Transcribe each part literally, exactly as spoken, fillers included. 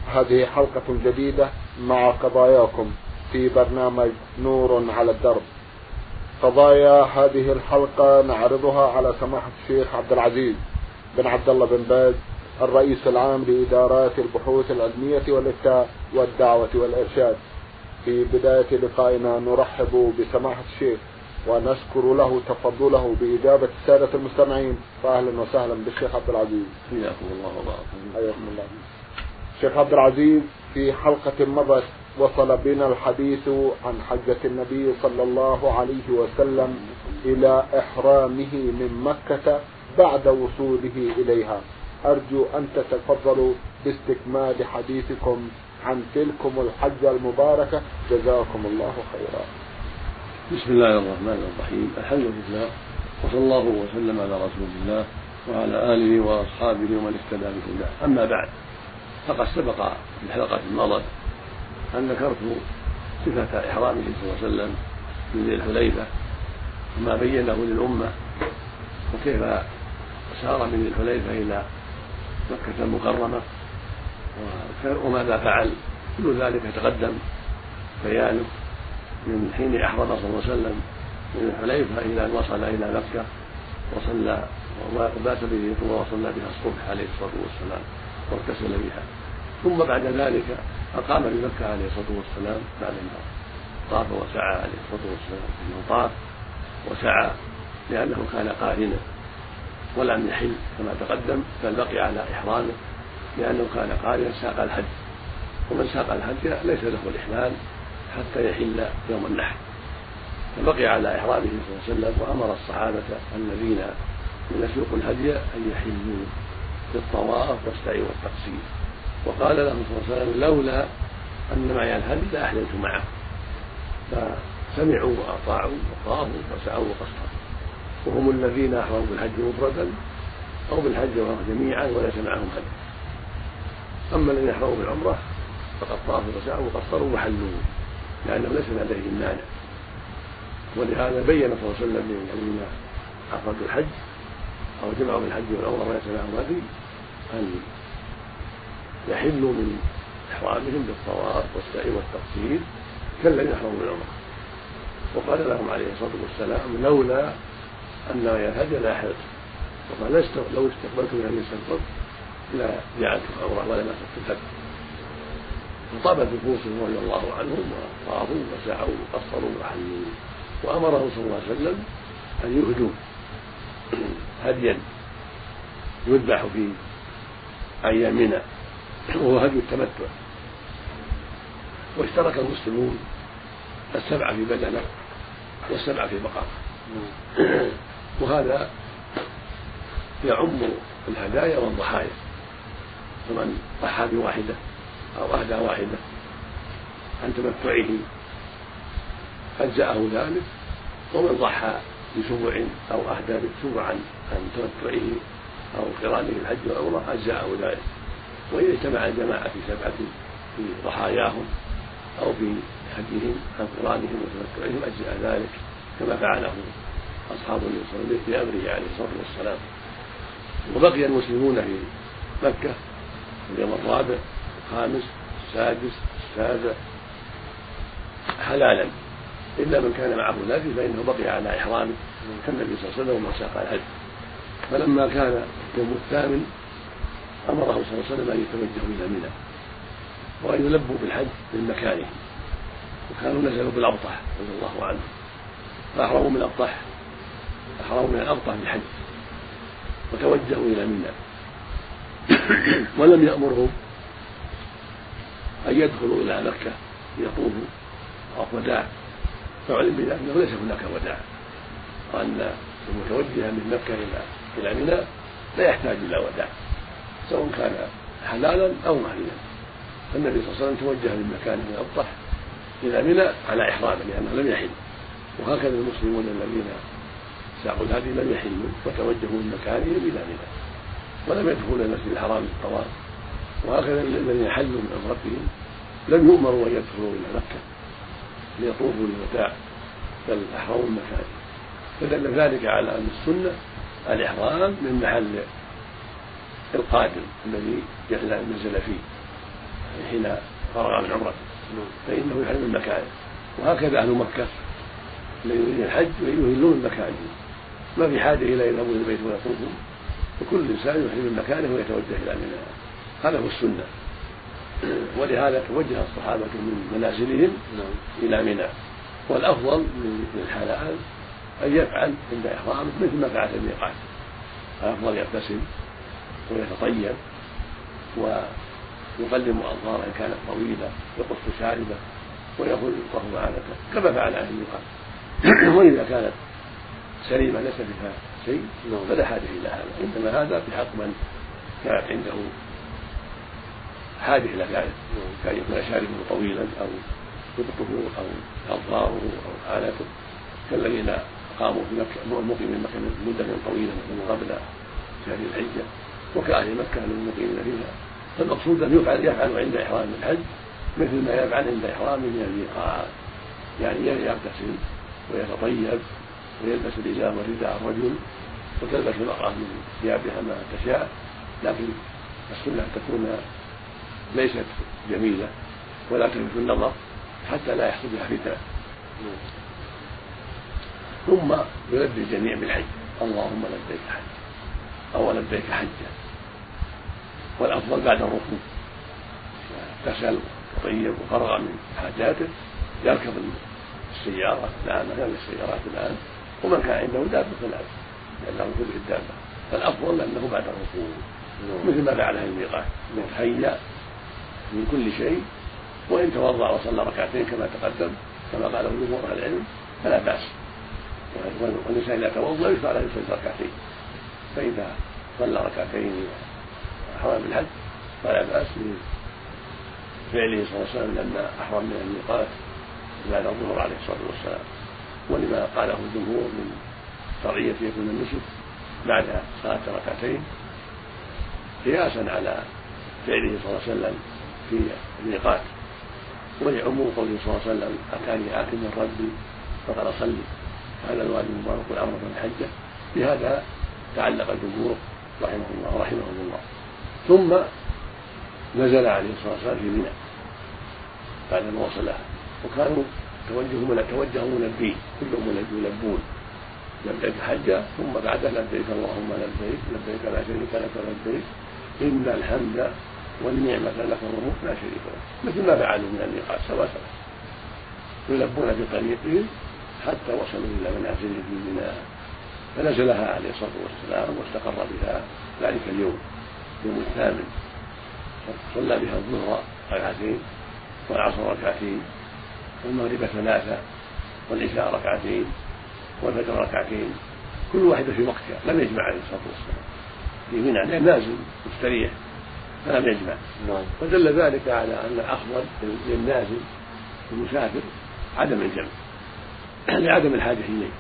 هذه حلقة جديدة مع قضاياكم في برنامج نور على الدرب. قضايا هذه الحلقة نعرضها على سماحة الشيخ عبد العزيز بن عبد الله بن باز الرئيس العام لإدارات البحوث العلمية والإفتاء والدعوة والإرشاد. في بداية لقائنا نرحب بسماحة الشيخ ونشكر له تفضله بإجابة السادة المستمعين، فأهلا وسهلا بالشيخ عبد العزيز. حياكم الله وبارك حياكم الله. شيخ عبد العزيز، في حلقة مضت وصل بنا الحديث عن حجة النبي صلى الله عليه وسلم إلى إحرامه من مكة بعد وصوله إليها. أرجو أن تتفضلوا باستكمال حديثكم عن تلكم الحجة المباركة، جزاكم الله خيرا. بسم الله الرحمن الرحيم. الحمد لله وصلى الله وسلم على رسول الله وعلى آله وأصحابه ومن اهتدى بهداه. أما بعد، فقد سبق في الحلقة الماضية أن ذكرت صفة إحرامه صلى الله عليه وسلم من ذي الحليفة وما بينه للأمة وكيف سار من ذي الحليفة إلى مكة المكرمة وماذا فعل. كل ذلك تقدم بيانه من حين أحرم صلى الله عليه وسلم من الحليفة إلى أن وصل إلى مكة وصلى وبات به وصلى بها الصبح عليه الصلاة والسلام واغتسل بها، ثم بعد ذلك أقام بمكة عليه الصلاة والسلام بعد ما طاف وسعى عليه الصلاة والسلام. إنه طاف وسعى لأنه كان قارنا ولم يحل كما تقدم، بل بقي على إحرامه لأنه كان قارنا ساق الحج، ومن ساق الحج ليس له الإحلال حتى يحل يوم النحر، فبقي على إحرامه صلى الله عليه وسلم. وأمر الصحابة الذين من يسوق الهدي أن يحلوا بالطواف والسعي والتقصير، وقال لهم صلى الله عليه وسلم: لولا أن معي الهدي لأحللت معه. فسمعوا وأطاعوا وطافوا وسعوا وقصروا، وهم الذين أحرموا بالحج مفردا أو بالحج جميعا وليس معهم هدي. أما الذين أحرموا بالعمرة فقد طافوا وسعوا وقصروا وحلوا لأنه ليس لديهم مانع. ولهذا بين صلى الله عليه وسلم للذين أفردوا الحج أو جمعوا بالحج والعمرة وليس معهم هدي أن يحلوا من إحرامهم بالطواف والسعي والتقصير كالذين أحرموا بالعمرة. وقال لهم عليه الصلاة والسلام: لولا أن معي الهدي لأحللت. وقال: لو استقبلت من الذي استقبلت لا جعلت عمرة ولا مسكت الهدي. فطابت نفوسهم رضي الله عنهم وطافوا وسعوا وقصروا وحلوا. وأمره صلى الله عليه وسلم أن يهدوا هديا يذبح في أيامنا وهو هدي التمتع. واشترك المسلمون السبعة في بدنة والسبعة في بقرة، وهذا يعم الهدايا والضحايا، فمن ضحى بواحدة أو أهدى واحدة عن تمتعه أجزأه ذلك، ومن ضحى بسبع أو أهدى بسبع عن تمتعه أو قرانه الحج والعمرة أجزأه ذلك. وإذا اجتمع الجماعة في سبعة في ضحاياهم أو في هديهم عن قرانهم وتمتعهم أجزأ ذلك، كما فعله أصحاب النبي صلى الله عليه وسلم في أمره عليه الصلاة والسلام. وبقي المسلمون في مكة اليوم الرابع الخامس السادس السابع حلالا، إلا من كان معه الهدي فإنه بقي على إحرامه كالنبي صلى الله عليه وسلم وساق الهدي. فلما كان يوم الثامن أمره صلى الله عليه وسلم أن يتوجهوا إلى منى وأن يلبوا بالحج من مكانهم، وكانوا نزلوا بالأبطح رضي الله عنهم فأحرموا من الأبطح أحرموا من الأبطح بالحج وتوجهوا إلى منى. ولم يأمرهم أن يدخلوا إلى مكة ليطوفوا طواف وداع، فعلم بذلك أنه ليس هناك وداع، وأن المتوجه من مكة إلى إلى منى لا يحتاج إلى وداع سواء كان حلالا أو محرما. فالنبي صلى الله عليه وسلم توجه من مكانه من الأبطح إلى منى على إحرامه لأنه لم يحل. وهكذا المسلمون الذين ساقوا الهدي لم يحلوا وتوجهوا من مكانهم إلى منى ولم يدخلوا المسجد الحرام للطواف. وهكذا الذين حلوا من أمرتهم لم يؤمروا أن يدخلوا إلى مكة ليطوفوا للوداع بل أحرموا من مكانهم. فدل ذلك على أن السنة الإحرام من محل القادم الذي نزل فيه، حين فرغ من عمرته فإنه يحرم من مكانه. وهكذا أهل مكة الذين يريد الحج يهلون من مكانه، ما في حاجة إلى يذهبوا إلى البيت ويطوفوا، وكل إنسان يحرم من مكانه ويتوجه إلى منى. هذا هو السنة. ولهذا توجه الصحابة من منازلهم إلى منى. والأفضل للحلال أن يفعل عند إحرامه مثل ما فعل في الميقات، الأفضل يغتسل ويتطيب ويقلم أظفاره إن كانت طويلة، يقص شاربه ويأخذ الطهر عادته كما فعل على الميقات. وإذا كانت سليمة ليس فيها شيء فلا حاجة إلى هذا، إنما هذا في حق من كانت عنده حاجة إلى ذلك، كان يكون شاربه طويلا أو يبطه أو أظفاره أو آلته، كالذين قاموا في مكة المقيمين مكة مدة طويلة قبل شهر الحجة وكأهل مكة المقيمين فيها. فالمقصود أن يفعل يفعل عند إحرام الحج مثل ما يفعل عند إحرام من الميقات، يعني يغتسل ويتطيب ويلبس الإزار والرداء الرجل وتلبس المرأة من ثيابها ما تشاء، لكن السنة أن تكون ليست جميلة ولا تلفت النظر حتى لا يحصل بها فتنة. ثم يلبي الجميع بالحج، اللهم لبيك حج أو لبيك حجا. والأفضل بعد الركوب اغتسل وطيب وفرغ من حاجاته يركب السيارة الآن غير السيارات الآن، ومن كان عنده دابة فلا لأنه يركب الدابة. فالأفضل أنه بعد الركوب مثل ما فعله الميقات يتهيأ من كل شيء، وإن توضأ وصلى ركعتين كما تقدم كما قاله جمهور أهل العلم فلا بأس. والإنسان إذا توضأ يشرع له يصلي ركعتين، فإذا صلى ركعتين أحرم بالحج فلا بأس بفعله صلى الله عليه وسلم لما أحرم من الميقات بعد الظهر عليه الصلاة والسلام، ولما قاله الجمهور من شرعية يكون النسك بعد صلاة ركعتين قياسا على فعله صلى الله عليه وسلم في الميقات، ولعموم قوله صلى الله عليه وسلم أتاني آت من ربي فقال أصلي هذا الوادي المبارك والعمرة الحجة. بهذا تعلق الجمهور رحمه الله رحمه الله. ثم نزل عليه الصلاة والسلام في منى بعد ما وصلها، وكانوا توجهوا توجهوا ملبين كلهم يلبون لبيك حجة، ثم بعدها لبيك اللهم لبيك لبيك لا شريك لك لبيك إن الحمد والنعمة لك والملك لا شريك له، مثل ما فعلوا من الميقات سواء سواء يلبون في طريقهم حتى وصلوا إلى منازلهم في منى. فنزلها عليه الصلاة والسلام واستقر بها ذلك اليوم يوم الثامن، صلى بها الظهر ركعتين والعصر ركعتين والمغرب ثلاثة والعشاء ركعتين والفجر ركعتين، كل واحدة في وقتها لم يجمع عليه الصلاة والسلام في منى نازل مستريح فلم يجمع. ودل ذلك على أن الأفضل للنازل المسافر عدم الجمع لعدم الحاجة إليه.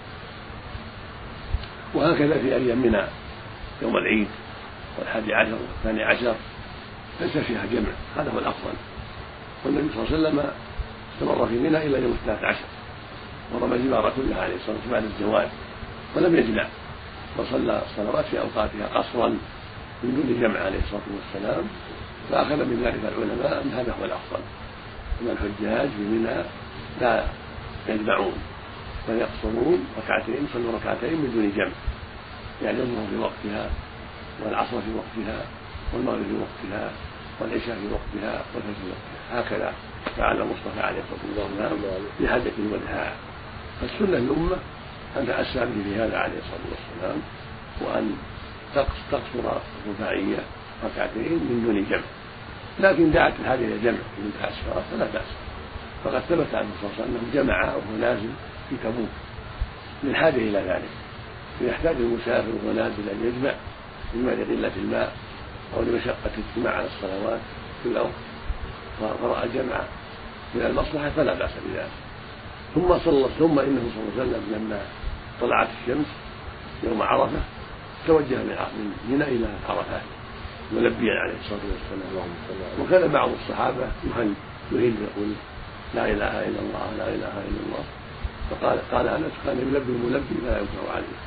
وهكذا في أيام منى يوم العيد والحادي عشر والثاني عشر ليس فيها جمع، هذا هو الأفضل. والنبي صلى الله عليه وسلم استمر في منى إلى يوم الثالث عشر ورمى الجمار كلها عليه الصلاة والسلام بعد الزوال ولم يجمع، وصلى الصلوات في أوقاتها قصرا من دون جمع عليه الصلاة والسلام. فأخذ من ذلك العلماء أن هذا هو الأفضل، أن الحجاج في منى لا يجمعون بل يقصرون ركعتين يصلوا ركعتين من دون جمع، يعني الظهر في وقتها والعصر في وقتها والمغرب في وقتها والعشاء في وقتها والفجر في وقتها، هكذا فعل المصطفى عليه الصلاة والسلام في حجة الوداع. فالسنة الأمة أن تأسى به في هذا عليه الصلاة والسلام، وأن تقصر الرباعية ركعتين من دون جمع، لكن دعت الحاجة إلى جمع من تأسفرت فلا بأس. فقد ثبت عنه صلى الله عليه وسلم أنه جمع وهو نازل في تبوك للحاجة إلى ذلك، فيحتاج المسافر وهو نازل أن يجمع إما لقلة الماء أو لمشقة الاجتماع على الصلوات في الأرض فرأى جمع من المصلحة فلا بأس بذلك. ثم صلى ثم إنه صلى الله عليه وسلم لما طلعت الشمس يوم عرفة توجه من منى إلى عرفات ملبيا عليه الصلاة والسلام. وكان بعض الصحابة يهل يهل يقول لا إله إلا الله لا إله إلا الله، فقال قال أنس كان يلبي الملبي فلا ينكر عليه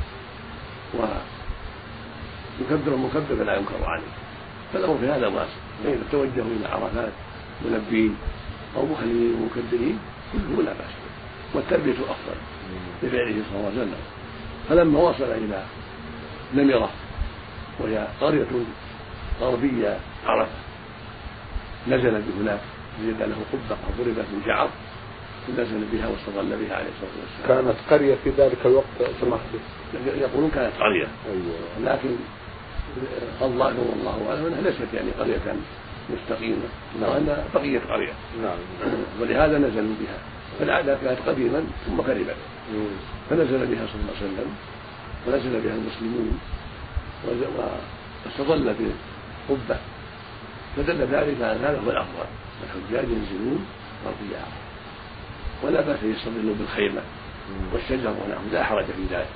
ويكبر المكبر فلا ينكر عليه. فالأمر في هذا واسع، فإذا توجهوا إلى عرفات ملبين أو مخلين ومكبرين كله لا بأس، والتلبية أفضل بفعله صلى الله عليه وسلم. فلما وصل إلى نمرة وهي قرية غربية عرفة نزل بهناك، وجد له قبة ضربت من شعر نزل بها واستظل بها عليه الصلاة والسلام. كانت قرية في ذلك الوقت سمحت يقولون كانت قرية، أيوة. لكن الظاهر والله أعلم أنها ليست يعني قرية مستقيمة، نعم. وأنها بقية قرية، نعم. ولهذا نزلوا بها. فالعادة كانت قديما ثم خربت، فنزل بها صلى الله عليه وسلم ونزل بها المسلمون واستظل بقبة، فدل ذلك على هذا هو الأفضل. الحجاج ينزلون مرضيا ولا بأس يستظلوا بالخيمة والشجر ونحو، لا حرج في ذلك.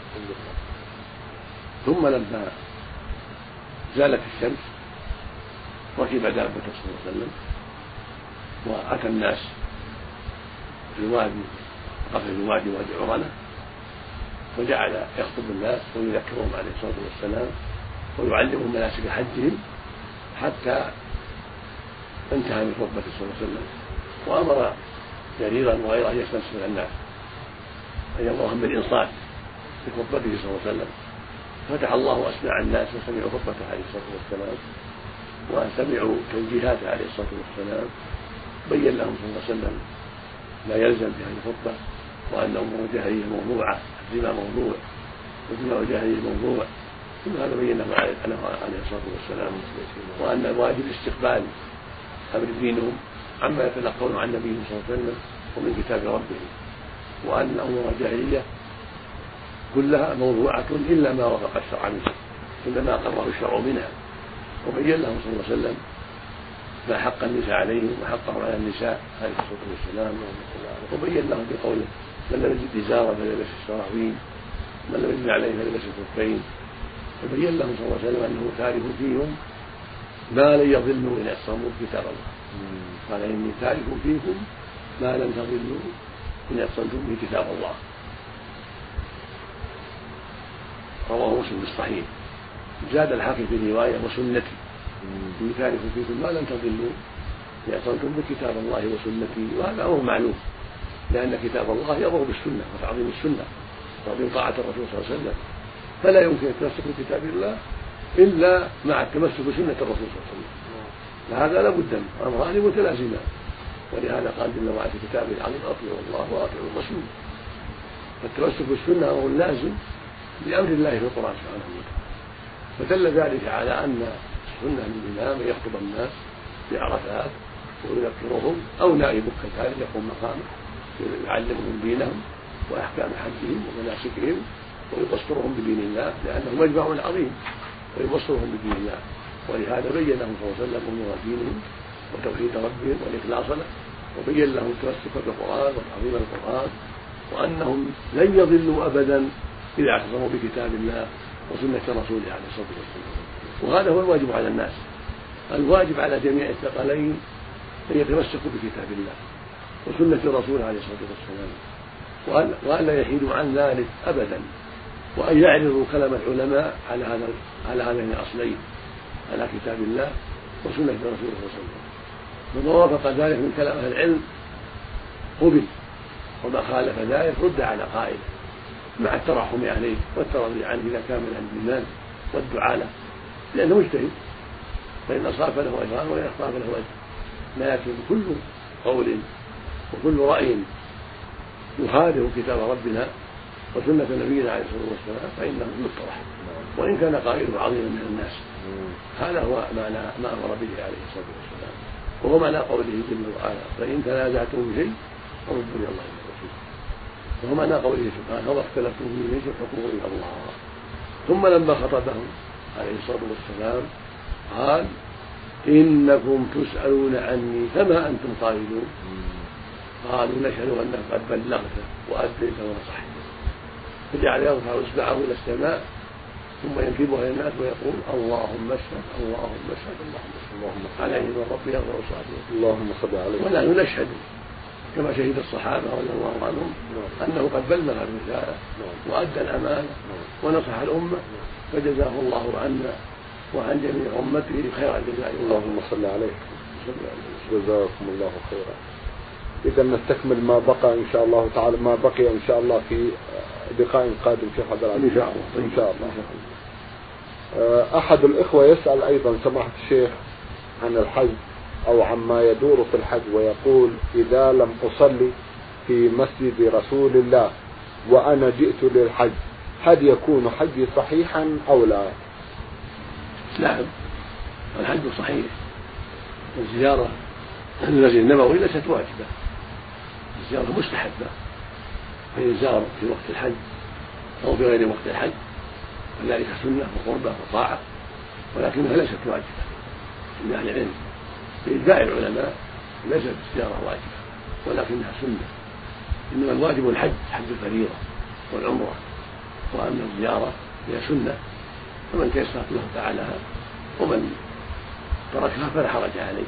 ثم لما زالت الشمس ركب دابته صلى الله عليه وسلم وأتى الناس في وادي قبل الوادي وادي عرنة، وجعل يخطب الناس ويذكرهم عليه الصلاة والسلام ويعلمهم مناسك حجهم حتى انتهى من خطبته صلى الله عليه وسلم، وأمر جريرا وغيره يستنصر الناس أن يأمرهم بالإنصات في خطبته صلى الله عليه وسلم. فتح الله أسماع الناس وسمعوا خطبته عليه الصلاة والسلام وسمعوا توجيهاته عليه الصلاة والسلام، بين لهم صلى الله عليه وسلم ما يلزم في هذه الخطبة، وأن أمور الجاهلية موضوعة، الدماء موضوع ودماء الجاهلية موضوع، ثم هذا بين له عليه الصلاة والسلام، وأن الواجب استقبال أمر دينهم عما يتلقون عن نبيهم صلى الله عليه وسلم ومن كتاب ربهم، وأن أمور الجاهلية كلها موضوعة إلا ما وافق الشرع منها، إلا ما قرره الشرع منها. وبين لهم صلى الله عليه وسلم ما حق النساء عليهم وحقه على النساء عليه الصلاة والسلام، وبين لهم بقوله من لم يجد إزارا فليلبس السراويل، من لم يجد عليه فليلبس الخفين. وبين لهم صلى الله عليه وسلم أنه تارك فيهم ما لن يضلوا إن اعتصموا بكتاب الله، قال إني تارك فيكم ما لن تضلوا إن اعتصمتم بكتاب الله. رواه مسلم بالصحيح. زاد الحاكم في رواية وسنتي، إني تارك فيكم ما لن تضلوا إن اعتصمتم بكتاب الله وسنتي. وهذا أمر معلوم، لأن كتاب الله يأمر بالسنة وتعظيم السنة وتعظيم طاعة الرسول صلى الله عليه وسلم، فلا يمكن التمسك بكتاب الله إلا مع التمسك بسنة الرسول صلى الله عليه وسلم، فهذا لا بد منه، أمران متلازمان. ولهذا قال جل وعلا في كتابه العظيم أطيعوا الله وأطيعوا الرسول، فالتمسك بالسنة أمر لازم بأمر الله في القرآن سبحانه وتعالى. فدل ذلك على أن السنة للإمام يخطب الناس في عرفات ويذكرهم، أو نائبه كذلك يقوم مقامه يعلمهم دينهم وأحكام حجهم ومناسكهم ويبصرهم بدين الله، لأنه مجمع عظيم ويبصرهم بدين الله. ولهذا بين لهم صلى الله عليه وسلم أمور دينهم وتوحيد ربهم والإخلاص له، وبين لهم التمسك بالقرآن وتعظيم القرآن، وأنهم لن يضلوا أبدا إذا اعتصموا بكتاب الله وسنة رسوله عليه الصلاة والسلام. وهذا هو الواجب على الناس. الواجب على جميع الثقلين أن يتمسكوا بكتاب الله وسنة رسوله عليه الصلاة والسلام، وأن لا يحيدوا عن ذلك أبدا، وأن يعرضوا كلام العلماء على هذا على هذين الأصلين، على كتاب الله وسنة رسوله صلى الله عليه وسلم. فما وافق ذلك من كلام أهل العلم قبل، وما خالف ذلك رد على قائله مع الترحم عليه والترضي عنه إذا كان من عند الناس والدعاء له، لأنه مجتهد، فإن أصاب فله أجران وإن أخطأ فله أجر. لكن كل قول وكل رأي يخالف كتاب ربنا وسنة نبينا عليه الصلاة والسلام فإنه يطرح، وإن كان قائله عظيما من الناس. هذا هو معنى ما أمر به عليه الصلاة والسلام، وهو معنى قوله جل وعلا فإن تنازعتم في شيء فردوا إلى الله والرسول، وهو معنى قوله سبحانه وما اختلفتم فيه شيء فحكمه إلى الله. ثم لما خطبهم عليه الصلاة والسلام قال إنكم تسألون عني فما أنتم قائلون، قالوا نشهد أنك قد بلغت وأديت ونصحت. فجعل يرفع إصبعه إلى السماء ثم ينكبها إلى الناس ويقول اللهم اشهد اللهم اشهد اللهم اشهد عليه من ربي يغفر صلاته اللهم صل عليه. ونحن نشهد كما شهد الصحابة رضي الله عنهم أنه قد بلغ الرسالة وأدى الأمانة ونصح الأمة، فجزاه الله عنا وعن جميع أمته خير الجزاء. اللهم صل عليه. جزاكم الله خيرا. إذا نستكمل ما بقى إن شاء الله تعالى، ما بقي إن شاء الله في لقاء قادم في حضر العزيز إن شاء الله. إن شاء الله. أحد الإخوة يسأل أيضا سماحة الشيخ عن الحج أو عما يدور في الحج، ويقول: إذا لم أصلي في مسجد رسول الله وأنا جئت للحج هل يكون حجي صحيحا أو لا؟ نعم، الحج صحيح، والزيارة المسجد النبوي ليست واجبة، الزيارة مستحبة، فيزار في وقت الحج أو في غير وقت الحج، وذلك سنة وقربة وطاعة، ولكنها ليست واجبة عند أهل العلم بإجماع العلماء. ليست الزيارة واجبة ولكنها سنة، إنما الواجب الحج، حج الفريضة والعمرة، وأما الزيارة هي سنة، فمن تيسرت له فعلها ومن تركها فلا حرج عليه.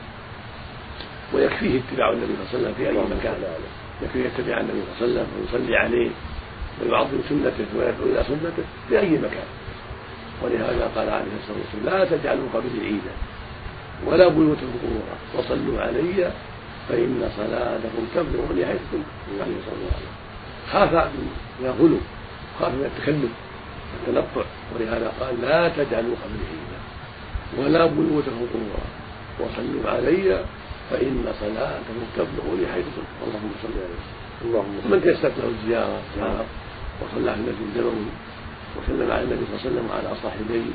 ويكفيه اتباع النبي صلى الله عليه وسلم في أي مكان، يكفيه يتبع النبي صلى الله عليه وسلم ويصلي عليه ويعظم سنته ويدعو إلى سنته في أي مكان. ولهذا قال عليه الصلاة والسلام: لا تجعلوا قبري عيدا ولا بيوتكم قبورا وصلوا علي فإن صلاتكم تبلغني حيث كنتم. عليه الصلاة والسلام خاف من الغلو، خاف من التكلف والتنطع، ولهذا قال: لا تجعلوا قبري عيدا ولا بيوتكم قبورا وصلوا علي فإن صلاتكم تبلغني حيث كنتم. اللهم صل عليه وسلم. من تيسرت له الزيارة زار وصلى في المسجد النبوي وسلم على النبي صلى الله عليه وسلم وعلى صاحبيه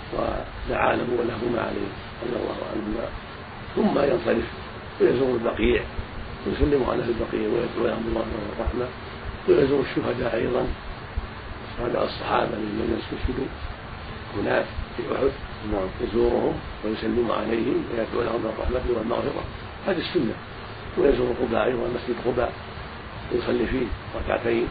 ودعا له ولهما عليه رضي الله عنهما، ثم ينصرف ويزور البقيع ويسلم على البقيع ويدعو لهم الله والرحمة، ويزور الشهداء أيضا، شهداء الصحابة الذين استشهدوا هناك في أحد، يزورهم ويسلم عليهم ويدعو لهم بالرحمة والمغفرة، هذه السنة. ويزور قباء أيضا، مسجد قباء، ويصلي فيه ركعتين،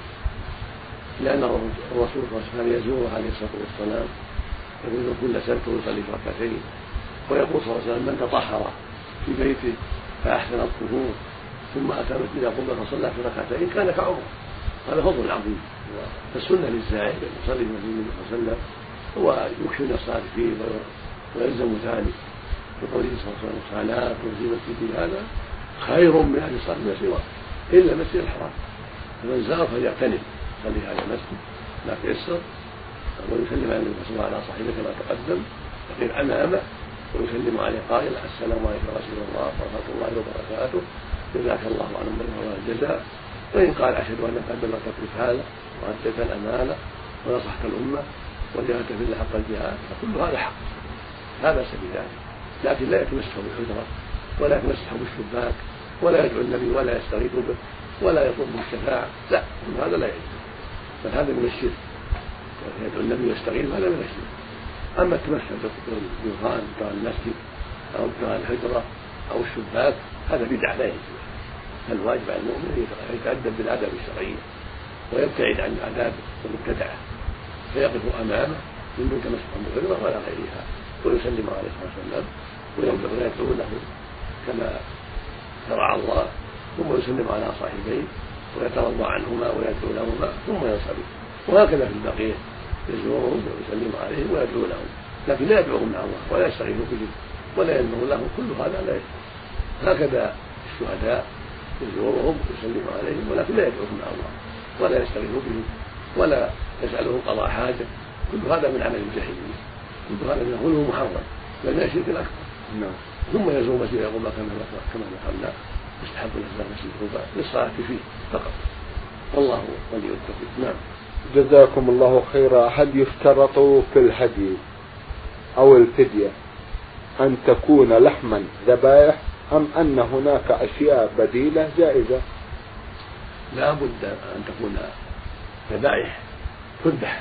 لأن الرسول صلى الله عليه وسلم يزور عليه الصلاة والسلام، يقول كل سنة ويصلي في ركعتين. ويقول صلى الله عليه وسلم: من تطهر في بيته فأحسن الطهور ثم أتى مسجد قباء فصلى في ركعتين كان كعمره. هذا فضل عظيم. فالسنة للزائر أن يصلي في المسجد صلى الله عليه وسلم ويكثر الصلاة فيه ويلزم ذلك، بقوله صلى الله عليه وسلم: صلاة في مسجد هذا خير من أهل الصلاة فيما سواه إلا المسجد الحرام. فمن زار فليغتنم يصلي هذا المسجد ما تيسر، ويسلم على النبي صلى الله عليه وسلم على صاحبه كما تقدم، يقف امامه ويسلم عليه قائلا: السلام عليكم ورحمه الله ورحمه الله وبركاته، جزاك الله عن الله الجزاء. وان قال: اشهد انك قد بلغت الرساله واديت الامانه ونصحت الامه وجاهدت في الله حق الجهاد، فكل هذا حق لا باس بذلك، لكن لا يتمسح بالحجره ولا يتمسح بالشباك ولا يدعو النبي ولا يستغيث به ولا يطلب الشفاعة، لا، كل هذا لا يجوز، بل هذا من الشرك. يدعو النبي ويستغيث هذا من الشرك. أما التمسح بالجدران بتاع المسجد أو بتاع الحجرة أو الشباك هذا بدعة لا يجوز. الواجب على المؤمن أن يتأدب بالآداب الشرعية ويبتعد عن الآداب المبتدعة، فيقف أمامه من دون تمسح بالحجرة ولا غيرها، ويسلم عليه صلى الله عليه وسلم ويدعو له كما شرع الله، ثم يسلم على صاحبيه ويترضى عنهما ويدعو لهما ثم ينصرف. وهكذا في البقيع يزورهم ويسلم عليهم ويدعو لهم، لكن لا يدعوهم مع الله ولا يستغيث بهم ولا ينظر لهم، كل هذا لا يجوز. هكذا الشهداء يزورهم ويسلم عليهم ولكن لا يدعوهم مع الله ولا يستغيث بهم ولا يسألهم قضاء حاجة، كل هذا من عمل الجاهلية، كل هذا من الغلو محرم بل من الشرك الأكبر. ثم يزور مسجد قباء كما ذكرنا، يستحب له مسجد قباء للصلاة فيه فقط، والله ولي التوفيق. نعم. جزاكم الله خيرا. هل يشترط في الهدي أو الفدية أن تكون لحما ذبائح أم أن هناك أشياء بديلة جائزة؟ لا بد أن تكون ذبائح تذبح،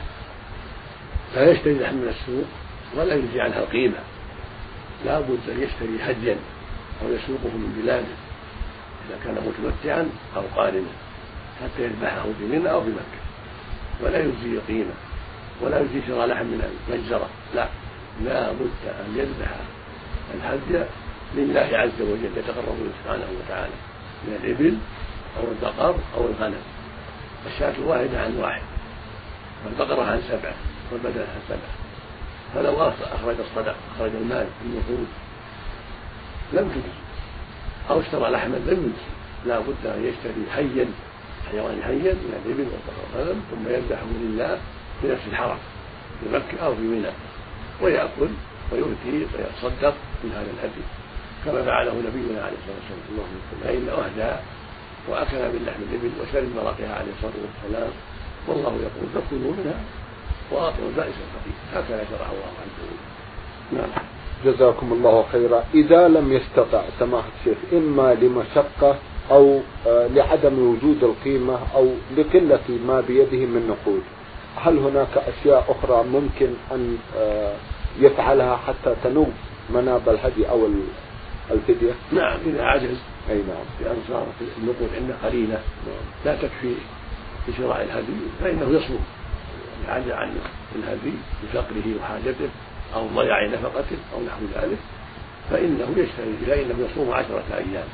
لا يشتري لحم من السوق ولا يجزي عنها القيمة، لا بد أن يشتري هديا أو يسوقه من بلاده إذا كان متمتعا أو قارنا حتى يذبحه بمنى أو بمكة، ولا يجزي قيمة ولا يجزي شراء لحم من المجزرة، لا، لا بد أن يذبح الهدي لله عز وجل يتقرب سبحانه وتعالى من الإبل أو البقر أو الغنم. الشاة الواحدة عن واحد والبقرة عن سبعة والبدن عن سبعة، فلو أخرج الصدق أخرج المال النقود لم تجز، أو اشترى لحما لم يجز، لا بد أن يشتري حيا حيوان حيا من الإبل والبقر والغنم ثم يذبحه لله في نفس الحرم في مكة أو في منى، ويأكل ويهدي ويتصدق من هذا الهدي كما فعله نبينا عليه الصلاة والسلام، فإن أهدى وأكل من لحم الإبل وشرب مرقها عليه الصلاة والسلام، والله يقول فكلوا منها وأطعموا البائس الفقير، هكذا شرع الله عز وجل. نعم. جزاكم الله خيرا. إذا لم يستطع سماحة الشيخ إما لمشقة أو لعدم وجود القيمة أو لقلة ما بيده من نقود، هل هناك أشياء أخرى ممكن أن يفعلها حتى تنوب مناب الهدي أو الفدية؟ نعم، إذا عجز أي نعم بأن صارت النقود عنده قليلة لا تكفي لشراء الهدي فإنه يصوم، عجز عن الهدي بفقره وحاجته أو ضياع نفقته أو نحو ذلك، فإنه يشتري فإنه يصوم عشرة أيام،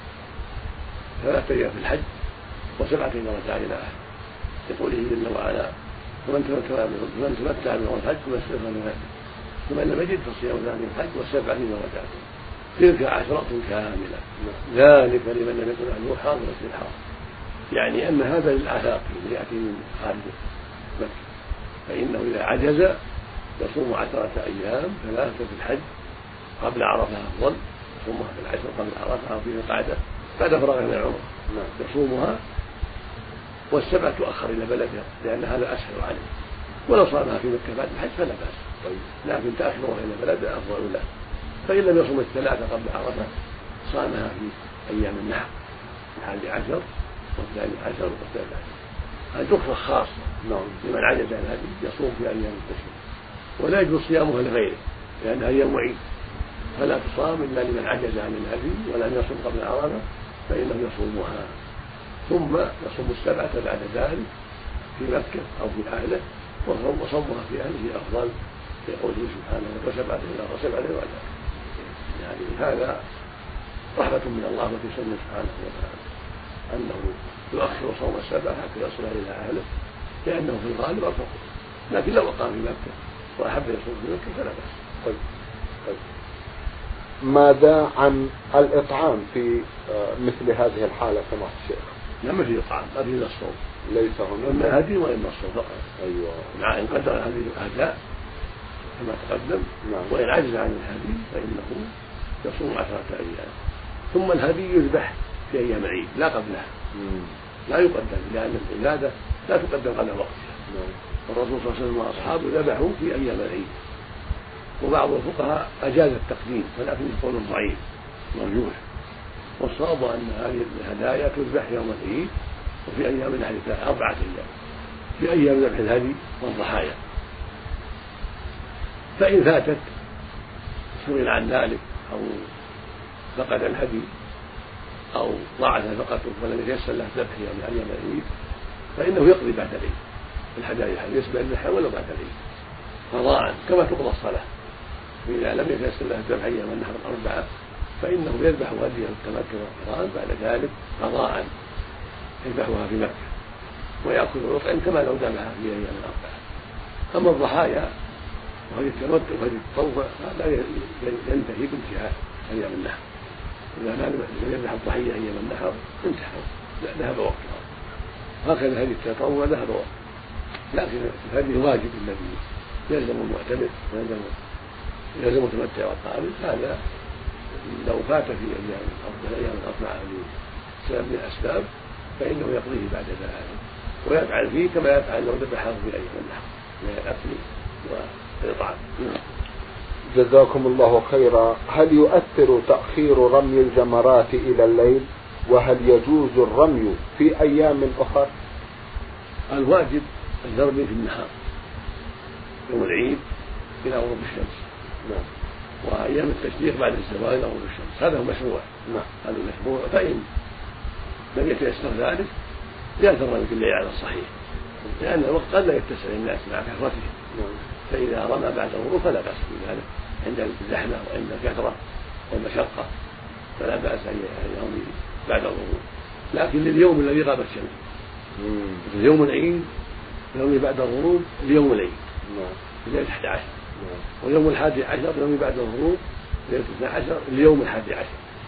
ثلاثة أيام في الحج وسبعة إذا رجع إلى أهله، يقوله جل وعلا: ومن تمتع بالعمرة الحج فاستيسر من هديه، ومن لم يجد فصيام ثلاثة الحج والسبعة إذا رجع، تلك عشرة كاملة، ذلك لمن لم يكن أهله حاضر الحرم، يعني أن هذا للآفاق الذي يأتي من خارج مكة، فإنه إذا عجز يصوم عشرة أيام، ثلاثة في الحج قبل عرفة أفضل، يصومها في العشر قبل عرفة أو في القعدة بعد فراغ من العمرة يصومها، والسبعة تؤخر إلى بلدها لأن هذا أسهل عليه، ولو صامها في مكة بعد الحج فلا بأس، لكن تأخرها إلى بلدها أفضل له. فإن لم يصوم الثلاثة قبل عرفة صامها في أيام النحر الحادي عشر والثاني عشر والثالث عشر، هذه رخصة خاصة لمن عجز عن هذه يصوم في أيام التشريق، ولا يجوز صيامها لغيره لأنها أيام وعيد، فلا تصام إلا لمن عجز عن الهدي ولم يصوم قبل عرفة فإنه يصومها، ثم يصوم السبعة بعد ذلك في مكة أو في أهله، وصومها في أهله أفضل، يقول سبحانه وسبعة وسبعة وسبعة، يعني هذا رحمة من الله وفي سنة سبحانه وتعالى أنه يؤخر صوم السبعة حتى يصل إلى أهله، لأنه في الغالب أرفق، لكن لو أقام في مكة وأحب يصوم في مكة فلا بأس. طيب. طيب. ماذا عن الإطعام في مثل هذه الحالة سماحة الشيخ؟ لا، ما في إطعام، ما في الصوم، ليس هنا إما هدي وإما الصوم فقط. أيوة. مع إن قدر هذه الأهداء كما تقدم، نعم. وإن عجز عن الهدي فإنه يصوم عشرة أيام، ثم الهدي يذبح في أيام العيد لا قبلها، مم. لا يقدم، لأن العبادة لا تقدم قبل وقتها، نعم. الرسول صلى الله عليه وسلم وأصحابه ذبحوا في أيام العيد، وبعض الفقهاء أجاز التقديم ولكن يقول ضعيف مرجوح، والصواب أن هذه الهدايا تذبح يوم العيد وفي أيام الحج أربعة أيام في أيام ذبح الهدي والضحايا، فإن فاتت سئل عن ذلك أو فقد الهدي أو ضاعت نفقته ولم يتيسر له ذبح يوم أيام العيد فإنه يقضي بعد العيد الهدايا يسبح الذبح ولو بعد العيد قضاء كما تقضى الصلاة، وإذا لم يتيسر له ذبح أيام النحر الأربعة فإنه يذبح هديه التمتع والقران بعد ذلك قضاء، يذبحها في مكة ويأكل ويطعم كما لو ذبحها في أيام الأربعة. أما الضحايا وهي التمتع وهي التطوع هذا ينتهي بانتهاء أيام النحر، إذا لم يذبح الضحية أيام النحر انتهى ذهب وقتها، هكذا هذه التطوع ذهب وقتها، لكن هذه الواجب الذي يلزم المعتمر ويلزم يلزم المتمتع والقارن هذا لو فات في أيام الأيام الأربعة بسبب من الأسباب فإنه يقضيه بعد ذلك ويفعل فيه كما يفعل لو ذبحه في أيام النحر من الأكل والإطعام. جزاكم الله خيرا. هل يؤثر تأخير رمي الجمرات إلى الليل؟ وهل يجوز الرمي في أيام أخرى؟ الواجب الرمي في النهار يوم العيد إلى غروب الشمس، نعم. وأيام التشريق بعد الزوال إلى غروب الشمس، هذا هو مشروع، نعم. هذا مشروع، فإن لم يتيسر ذلك جاز الرمي في الليل على الصحيح، لأن الوقت قد لا يتسع الناس مع كثرتهم، نعم. فإذا رمى بعد الغروب فلا بأس بذلك عند الزحمة وعند الكثرة والمشقة فلا بأس أن يرمي بعد الغروب، لكن لليوم الذي غابت الشمس في يوم العيد يرمي بعد الغروب ليوم العيد في ليلة أحد عشر، ويوم الحادي عشر يوم بعد الغروب ليلة اثنى عشر اليوم الحادي عشر،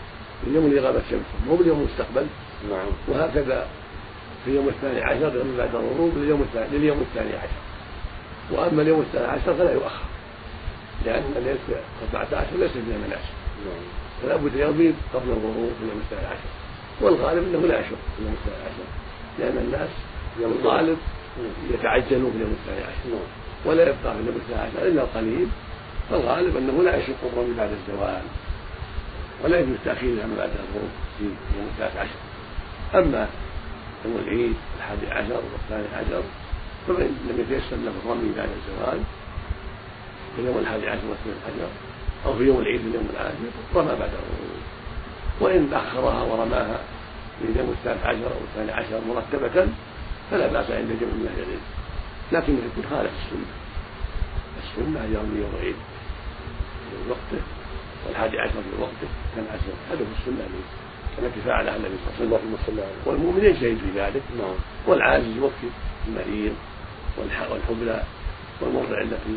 اليوم اللي غابت شمسه مو باليوم المستقبل. نعم. وهكذا في يوم الثاني عشر من بعد الغروب لليوم الثاني لليوم الثاني عشر. وأما اليوم الثاني عشر فلا يؤخر لأن ليس أربعة عشر ليس فيها مناسك. نعم. فلا بد يغيب قبل الغروب في اليوم الثاني عشر. والغالب أنه لا يشق في اليوم الثاني عشر لأن الناس الغالب يتعجلون في اليوم الثاني عشر ولا يبقى في اليوم الثاني عشر إلا القليل. فالغالب أنه لا يشق الرمي بعد الزوال ولا يجوز تأخيرها من بعد الغروب في يوم الثالث عشر. أما يوم العيد الحادي عشر والثاني عشر فمن لم يتيسر له الرمي بعد الزوال في اليوم الحادي عشر والثاني عشر أو في يوم العيد في اليوم العاشر رمى بعد الغروب. وإن أخرها ورماها في اليوم الثالث عشر أو الثاني عشر مرتبة فلا بأس عند جمع من أهل العلم لكن يكون خالف السنة. السنة يرمي يوم العيد في وقته والحادي عشر في وقته كان عشر. هذا هو السنة التي فعلها النبي صلى الله عليه وسلم والمؤمن يجتهد في ذلك. نعم. والعاجز يوكل المريض والحبلى والمرضع التي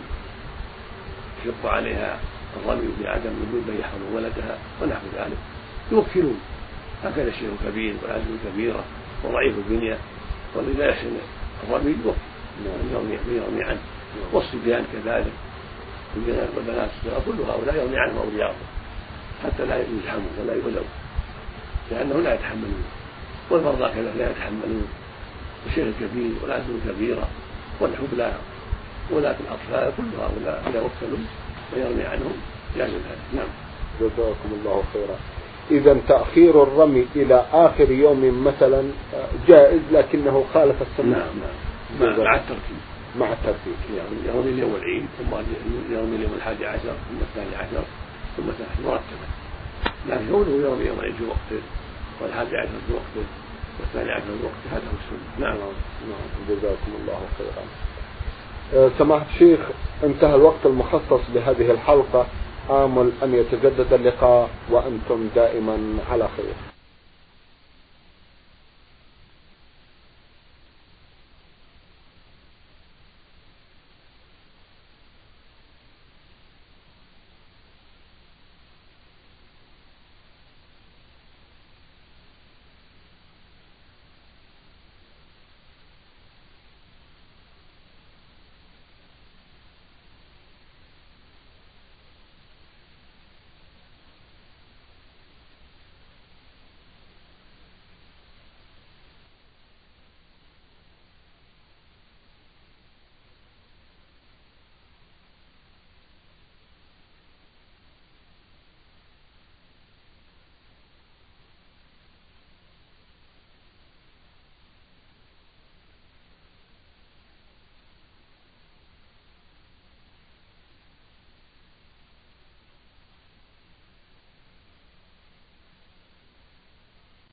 يشق عليها الرمي بعدم وجود من يحرم ولدها ونحو ذلك يوكلون. هكذا الشيخ الكبير والعاجز الكبيرة وضعيف البنية والذي لا يحسن الرمي يوكل يرمي عنه. والصبيان كذلك والبنات كل هؤلاء يرمي عنهم أولياءهم حتى لا يزحموا ولا يؤذوا لأنه لا يتحملون. والمرضى كذلك لا يتحملون. الشيخ الكبير والعاجز الكبيرة والحبلى ولاة الأطفال كل هؤلاء إذا وكلوا ويرمي عنهم جاز ذلك. نعم. جزاكم الله خيرا. إذا تأخير الرمي إلى آخر يوم مثلا جائز لكنه خالف السنة. نعم نعم مع الترتيب مع الترتيب يعني يرمي اليوم العيد ثم يرمي اليوم الحادي عشر ثم الثاني عشر ثم الثالث مرتبا. لكن كونه يرمي يوم العيد في وقته والحادي عشر في وقته والثاني عشر في وقته هذا هو السنة. نعم نعم. جزاكم الله خيرا. سماحة الشيخ انتهى الوقت المخصص لهذه الحلقة. آمل أن يتجدد اللقاء وأنتم دائما على خير.